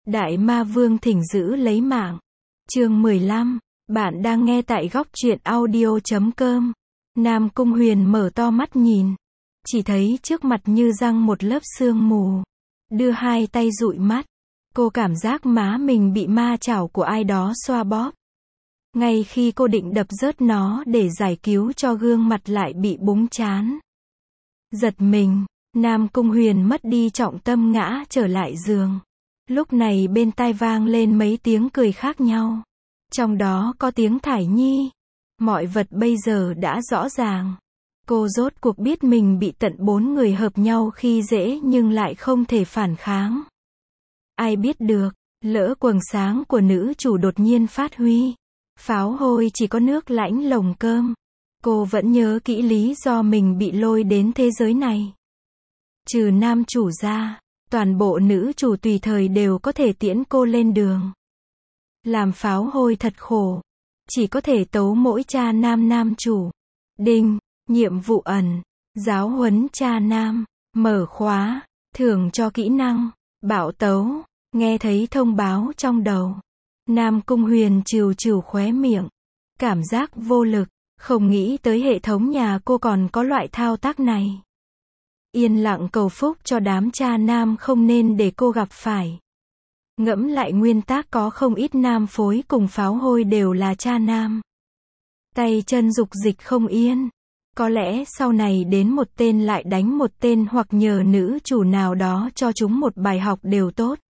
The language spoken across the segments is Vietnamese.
Đại ma vương thỉnh giữ lấy mạng. Chương 15. Bạn đang nghe tại góc truyện audio.com. Nam Cung Huyền mở to mắt nhìn. Chỉ thấy trước mặt như răng một lớp sương mù. Đưa hai tay dụi mắt. Cô cảm giác má mình bị ma chảo của ai đó xoa bóp. Ngay khi cô định đập rớt nó để giải cứu cho gương mặt lại bị búng chán. Giật mình, Nam Cung Huyền mất đi trọng tâm ngã trở lại giường. Lúc này bên tai vang lên mấy tiếng cười khác nhau. Trong đó có tiếng Thải Nhi. Mọi vật bây giờ đã rõ ràng. Cô rốt cuộc biết mình bị tận 4 người hợp nhau khi dễ nhưng lại không thể phản kháng. Ai biết được, lỡ quầng sáng của nữ chủ đột nhiên phát huy. Pháo hôi chỉ có nước lãnh lồng cơm. Cô vẫn nhớ kỹ lý do mình bị lôi đến thế giới này. Trừ nam chủ ra, toàn bộ nữ chủ tùy thời đều có thể tiễn cô lên đường. Làm pháo hôi thật khổ. Chỉ có thể tấu mỗi cha nam chủ. Đinh, nhiệm vụ ẩn. Giáo huấn cha nam. Mở khóa. Thưởng cho kỹ năng. Bạo tấu. Nghe thấy thông báo trong đầu. Nam Cung Huyền trừ khóe miệng. Cảm giác vô lực. Không nghĩ tới hệ thống nhà cô còn có loại thao tác này. Yên lặng cầu phúc cho đám cha nam không nên để cô gặp phải. Ngẫm lại nguyên tắc có không ít nam phối cùng pháo hôi đều là cha nam. Tay chân dục dịch không yên. Có lẽ sau này đến một tên lại đánh một tên hoặc nhờ nữ chủ nào đó cho chúng một bài học đều tốt.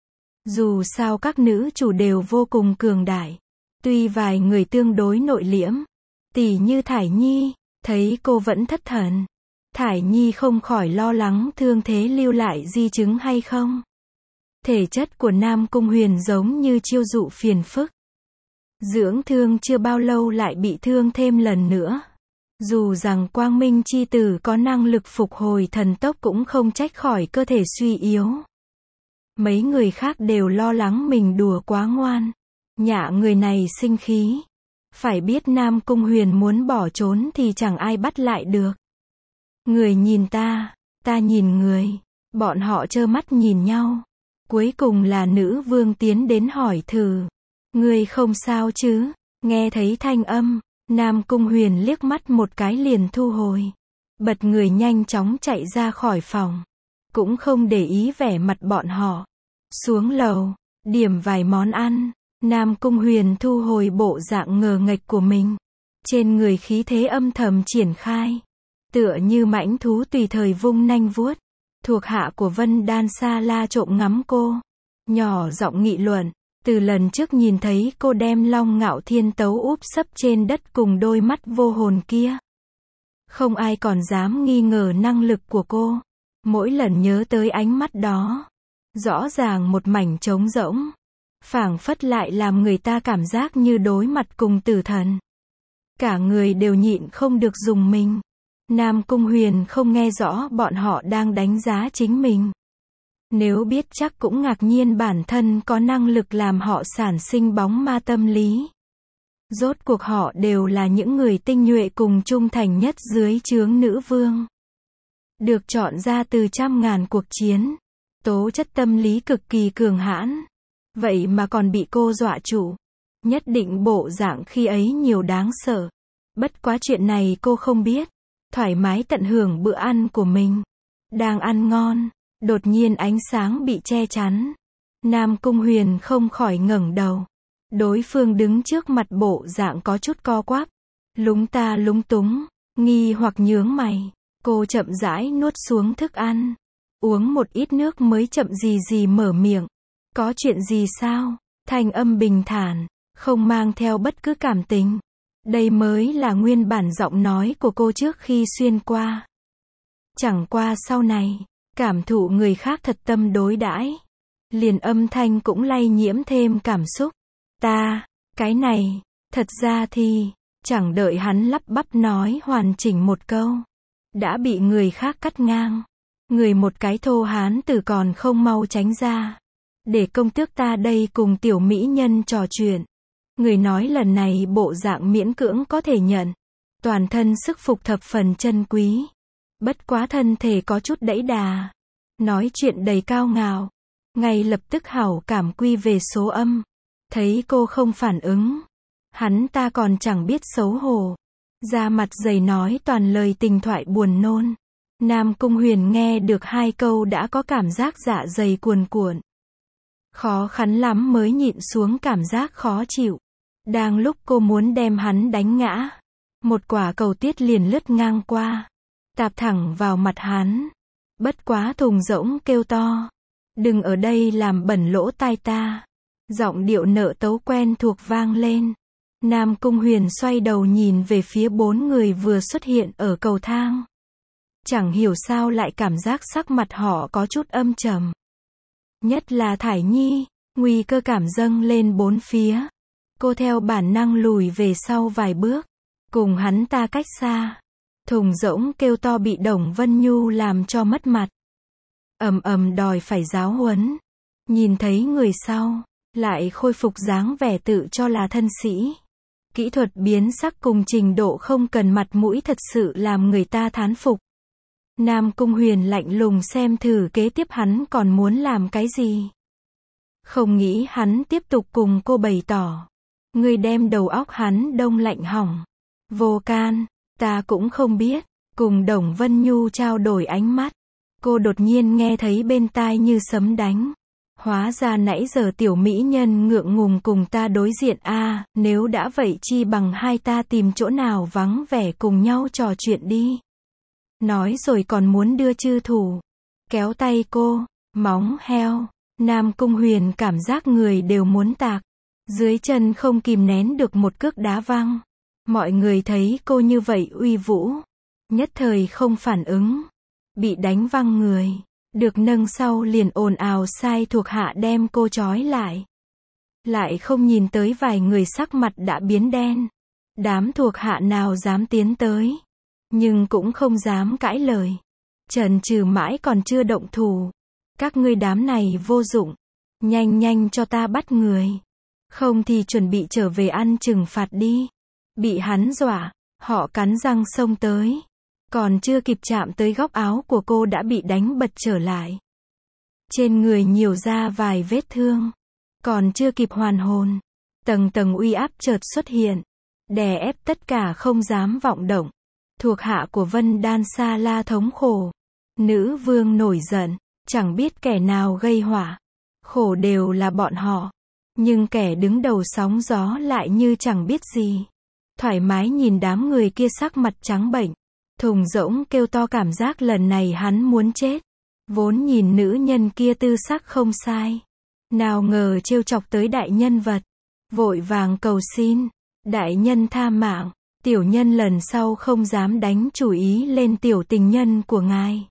Dù sao các nữ chủ đều vô cùng cường đại. Tuy vài người tương đối nội liễm. Tỉ như Thải Nhi, thấy cô vẫn thất thần. Thải Nhi không khỏi lo lắng thương thế lưu lại di chứng hay không. Thể chất của Nam Cung Huyền giống như chiêu dụ phiền phức. Dưỡng thương chưa bao lâu lại bị thương thêm lần nữa. Dù rằng Quang Minh chi tử có năng lực phục hồi thần tốc cũng không trách khỏi cơ thể suy yếu. Mấy người khác đều lo lắng mình đùa quá ngoan. Nhạ người này sinh khí. Phải biết Nam Cung Huyền muốn bỏ trốn thì chẳng ai bắt lại được. Người nhìn ta nhìn người. Bọn họ trơ mắt nhìn nhau. Cuối cùng là nữ vương tiến đến hỏi thử. Người không sao chứ? Nghe thấy thanh âm, Nam Cung Huyền liếc mắt một cái liền thu hồi. Bật người nhanh chóng chạy ra khỏi phòng. Cũng không để ý vẻ mặt bọn họ. Xuống lầu, điểm vài món ăn. Nam Cung Huyền thu hồi bộ dạng ngờ nghệch của mình. Trên người khí thế âm thầm triển khai. Tựa như mãnh thú tùy thời vung nanh vuốt. Thuộc hạ của Vân Đan Sa La trộm ngắm cô. Nhỏ giọng nghị luận. Từ lần trước nhìn thấy cô đem Long Ngạo Thiên tấu úp sấp trên đất cùng đôi mắt vô hồn kia. Không ai còn dám nghi ngờ năng lực của cô. Mỗi lần nhớ tới ánh mắt đó. Rõ ràng một mảnh trống rỗng. Phảng phất lại làm người ta cảm giác như đối mặt cùng tử thần. Cả người đều nhịn không được rùng mình. Nam Cung Huyền không nghe rõ bọn họ đang đánh giá chính mình. Nếu biết chắc cũng ngạc nhiên bản thân có năng lực làm họ sản sinh bóng ma tâm lý. Rốt cuộc họ đều là những người tinh nhuệ cùng trung thành nhất dưới trướng nữ vương. Được chọn ra từ trăm ngàn cuộc chiến. Tố chất tâm lý cực kỳ cường hãn. Vậy mà còn bị cô dọa chủ. Nhất định bộ dạng khi ấy nhiều đáng sợ. Bất quá chuyện này cô không biết. Thoải mái tận hưởng bữa ăn của mình. Đang ăn ngon. Đột nhiên ánh sáng bị che chắn. Nam Cung Huyền không khỏi ngẩng đầu. Đối phương đứng trước mặt bộ dạng có chút co quắp. Lúng ta lúng túng. Nghi hoặc nhướng mày. Cô chậm rãi nuốt xuống thức ăn. Uống một ít nước mới chậm gì mở miệng. Có chuyện gì sao? Thanh âm bình thản. Không mang theo bất cứ cảm tình. Đây mới là nguyên bản giọng nói của cô trước khi xuyên qua. Chẳng qua sau này. Cảm thụ người khác thật tâm đối đãi. Liền âm thanh cũng lay nhiễm thêm cảm xúc. Cái này, thật ra thì, chẳng đợi hắn lắp bắp nói hoàn chỉnh một câu. Đã bị người khác cắt ngang. Người một cái thô hán tử còn không mau tránh ra. Để công tước ta đây cùng tiểu mỹ nhân trò chuyện. Người nói lần này bộ dạng miễn cưỡng có thể nhận. Toàn thân sức phục thập phần chân quý. Bất quá thân thể có chút đẫy đà. Nói chuyện đầy cao ngạo. ngay lập tức hảo cảm quy về số âm. Thấy cô không phản ứng, hắn ta còn chẳng biết xấu hổ, ra mặt dày nói toàn lời tình thoại buồn nôn. Nam Cung Huyền nghe được 2 câu đã có cảm giác dạ dày cuồn cuộn. Khó khăn lắm mới nhịn xuống cảm giác khó chịu. Đang lúc cô muốn đem hắn đánh ngã, một quả cầu tiết liền lướt ngang qua, tạp thẳng vào mặt hắn. Bất quá thùng rỗng kêu to, đừng ở đây làm bẩn lỗ tai ta. Giọng điệu nợ tấu quen thuộc vang lên. Nam Cung Huyền xoay đầu nhìn về phía 4 người vừa xuất hiện ở cầu thang. Chẳng hiểu sao lại cảm giác sắc mặt họ có chút âm trầm. Nhất là Thải Nhi, nguy cơ cảm dâng lên 4 phía. Cô theo bản năng lùi về sau vài bước, cùng hắn ta cách xa. Thùng rỗng kêu to bị Đồng Vân Nhu làm cho mất mặt. Ầm ầm đòi phải giáo huấn. Nhìn thấy người sau, lại khôi phục dáng vẻ tự cho là thân sĩ. Kỹ thuật biến sắc cùng trình độ không cần mặt mũi thật sự làm người ta thán phục. Nam Cung Huyền lạnh lùng xem thử kế tiếp hắn còn muốn làm cái gì. Không nghĩ hắn tiếp tục cùng cô bày tỏ. Người đem đầu óc hắn đông lạnh hỏng. Vô can, ta cũng không biết. Cùng Đồng Vân Nhu trao đổi ánh mắt. Cô đột nhiên nghe thấy bên tai như sấm đánh. Hóa ra nãy giờ tiểu mỹ nhân ngượng ngùng cùng ta đối diện a, nếu đã vậy chi bằng hai ta tìm chỗ nào vắng vẻ cùng nhau trò chuyện đi. Nói rồi còn muốn đưa chư thủ. Kéo tay cô, móng heo. Nam Cung Huyền cảm giác người đều muốn tạc. Dưới chân không kìm nén được một cước đá văng. Mọi người thấy cô như vậy uy vũ, nhất thời không phản ứng. Bị đánh văng người, được nâng sau liền ồn ào sai thuộc hạ đem cô trói lại. Lại không nhìn tới vài người sắc mặt đã biến đen. Đám thuộc hạ nào dám tiến tới, nhưng cũng không dám cãi lời. Chần chừ mãi còn chưa động thủ. Các ngươi đám này vô dụng, nhanh nhanh cho ta bắt người. Không thì chuẩn bị trở về ăn trừng phạt đi. Bị hắn dọa, họ cắn răng xông tới. Còn chưa kịp chạm tới góc áo của cô đã bị đánh bật trở lại. Trên người nhiều ra vài vết thương. Còn chưa kịp hoàn hồn, tầng tầng uy áp chợt xuất hiện, đè ép tất cả không dám vọng động. Thuộc hạ của Vân Đan Sa La thống khổ. Nữ vương nổi giận, chẳng biết kẻ nào gây họa. Khổ đều là bọn họ. Nhưng kẻ đứng đầu sóng gió lại như chẳng biết gì. Thoải mái nhìn đám người kia sắc mặt trắng bệch. Thùng rỗng kêu to cảm giác lần này hắn muốn chết. Vốn nhìn nữ nhân kia tư sắc không sai. Nào ngờ trêu chọc tới đại nhân vật. Vội vàng cầu xin. Đại nhân tha mạng. Tiểu nhân lần sau không dám đánh chủ ý lên tiểu tình nhân của ngài.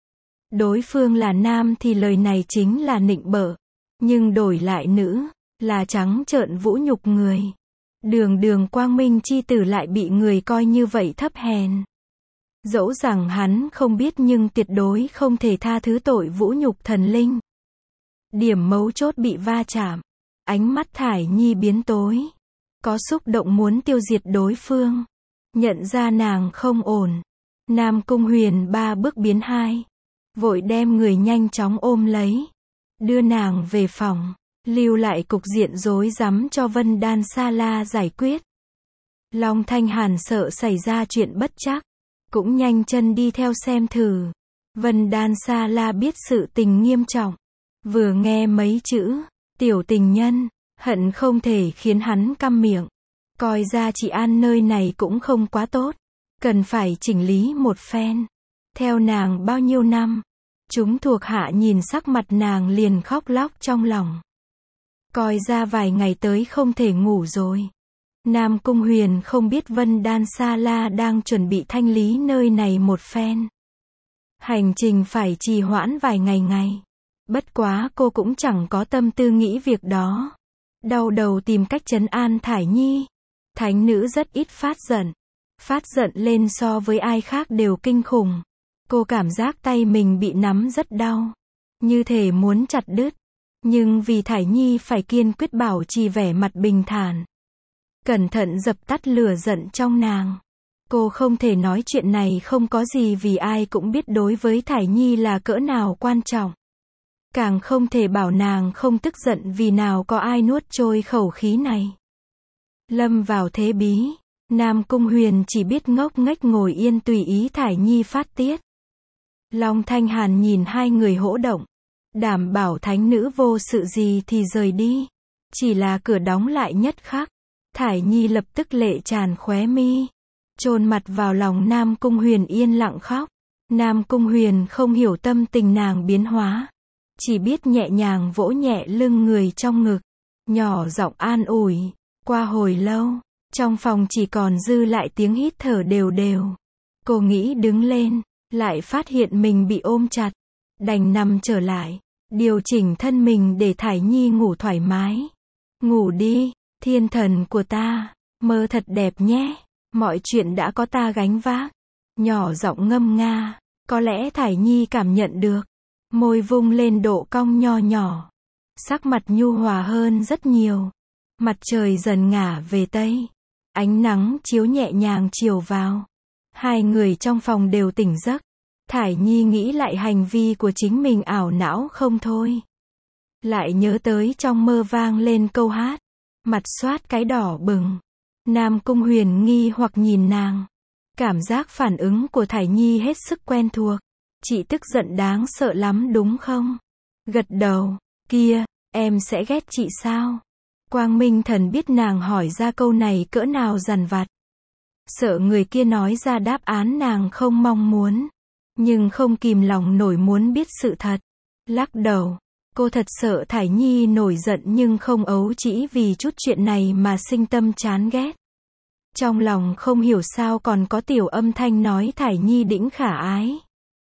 Đối phương là nam thì lời này chính là nịnh bợ. Nhưng đổi lại nữ, là trắng trợn vũ nhục người. Đường đường quang minh chi tử lại bị người coi như vậy thấp hèn. Dẫu rằng hắn không biết nhưng tuyệt đối không thể tha thứ tội vũ nhục thần linh. Điểm mấu chốt bị va chạm. Ánh mắt Thải Nhi biến tối. Có xúc động muốn tiêu diệt đối phương. Nhận ra nàng không ổn. Nam Cung Huyền 3 bước biến 2. Vội đem người nhanh chóng ôm lấy. Đưa nàng về phòng. Lưu lại cục diện rối rắm cho Vân Đan Sa La giải quyết. Long Thanh Hàn sợ xảy ra chuyện bất trắc. Cũng nhanh chân đi theo xem thử. Vân Đan Sa La biết sự tình nghiêm trọng. Vừa nghe mấy chữ tiểu tình nhân, hận không thể khiến hắn câm miệng. Coi ra chị An nơi này cũng không quá tốt. Cần phải chỉnh lý một phen. Theo nàng bao nhiêu năm. Chúng thuộc hạ nhìn sắc mặt nàng liền khóc lóc trong lòng. Coi ra vài ngày tới không thể ngủ rồi. Nam Cung Huyền không biết Vân Đan Sa La đang chuẩn bị thanh lý nơi này một phen. Hành trình phải trì hoãn vài ngày. Bất quá cô cũng chẳng có tâm tư nghĩ việc đó. Đau đầu tìm cách trấn an Thải Nhi. Thánh nữ rất ít phát giận. Phát giận lên so với ai khác đều kinh khủng. Cô cảm giác tay mình bị nắm rất đau. Như thể muốn chặt đứt. Nhưng vì Thải Nhi phải kiên quyết bảo trì vẻ mặt bình thản. Cẩn thận dập tắt lửa giận trong nàng. Cô không thể nói chuyện này không có gì vì ai cũng biết đối với Thải Nhi là cỡ nào quan trọng. Càng không thể bảo nàng không tức giận vì nào có ai nuốt trôi khẩu khí này. Lâm vào thế bí, Nam Cung Huyền chỉ biết ngốc nghếch ngồi yên tùy ý Thải Nhi phát tiết. Long Thanh Hàn nhìn hai người hỗ động, đảm bảo thánh nữ vô sự gì thì rời đi. Chỉ là cửa đóng lại nhất khắc, Thải Nhi lập tức lệ tràn khóe mi, chôn mặt vào lòng Nam Cung Huyền yên lặng khóc. Nam Cung Huyền không hiểu tâm tình nàng biến hóa, chỉ biết nhẹ nhàng vỗ nhẹ lưng người trong ngực, nhỏ giọng an ủi. Qua hồi lâu, trong phòng chỉ còn dư lại tiếng hít thở đều đều. Cô nghĩ đứng lên, lại phát hiện mình bị ôm chặt, đành nằm trở lại, điều chỉnh thân mình để Thải Nhi ngủ thoải mái. Ngủ đi, thiên thần của ta, mơ thật đẹp nhé, mọi chuyện đã có ta gánh vác. Nhỏ giọng ngâm nga, có lẽ Thải Nhi cảm nhận được, môi vung lên độ cong nho nhỏ, sắc mặt nhu hòa hơn rất nhiều. Mặt trời dần ngả về tây, ánh nắng chiếu nhẹ nhàng chiều vào. Hai người trong phòng đều tỉnh giấc. Thải Nhi nghĩ lại hành vi của chính mình ảo não không thôi. Lại nhớ tới trong mơ vang lên câu hát, mặt xoát cái đỏ bừng. Nam Cung Huyền nghi hoặc nhìn nàng. Cảm giác phản ứng của Thải Nhi hết sức quen thuộc. Chị tức giận đáng sợ lắm đúng không? Gật đầu, kia, em sẽ ghét chị sao? Quang Minh Thần biết nàng hỏi ra câu này cỡ nào dằn vặt. Sợ người kia nói ra đáp án nàng không mong muốn. Nhưng không kìm lòng nổi muốn biết sự thật. Lắc đầu, cô thật sợ Thải Nhi nổi giận nhưng không ấu trĩ vì chút chuyện này mà sinh tâm chán ghét. Trong lòng không hiểu sao còn có tiểu âm thanh nói Thải Nhi đĩnh khả ái.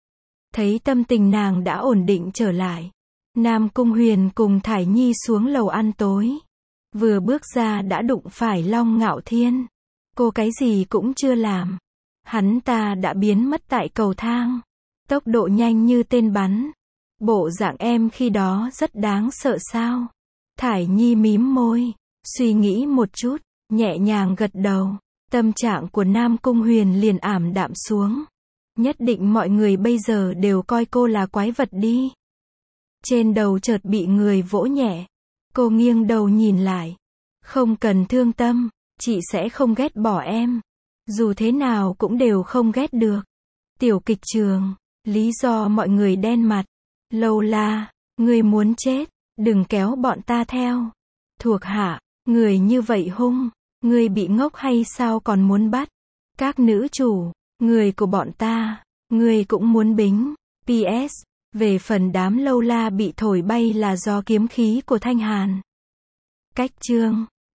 Thấy tâm tình nàng đã ổn định trở lại, Nam Cung Huyền cùng Thải Nhi xuống lầu ăn tối. Vừa bước ra đã đụng phải Long Ngạo Thiên. Cô cái gì cũng chưa làm, hắn ta đã biến mất tại cầu thang, tốc độ nhanh như tên bắn. Bộ dạng em khi đó rất đáng sợ sao? Thải Nhi mím môi, suy nghĩ một chút, nhẹ nhàng gật đầu. Tâm trạng của Nam Cung Huyền liền ảm đạm xuống. Nhất định mọi người bây giờ đều coi cô là quái vật đi. Trên đầu chợt bị người vỗ nhẹ. Cô nghiêng đầu nhìn lại. Không cần thương tâm, chị sẽ không ghét bỏ em. Dù thế nào cũng đều không ghét được. Tiểu kịch trường, lý do mọi người đen mặt. Lâu la, người muốn chết, đừng kéo bọn ta theo. Thuộc hạ, người như vậy hung, người bị ngốc hay sao còn muốn bắt? Các nữ chủ, người của bọn ta, người cũng muốn bính. PS, về phần đám lâu la bị thổi bay là do kiếm khí của Thanh Hàn. Cách chương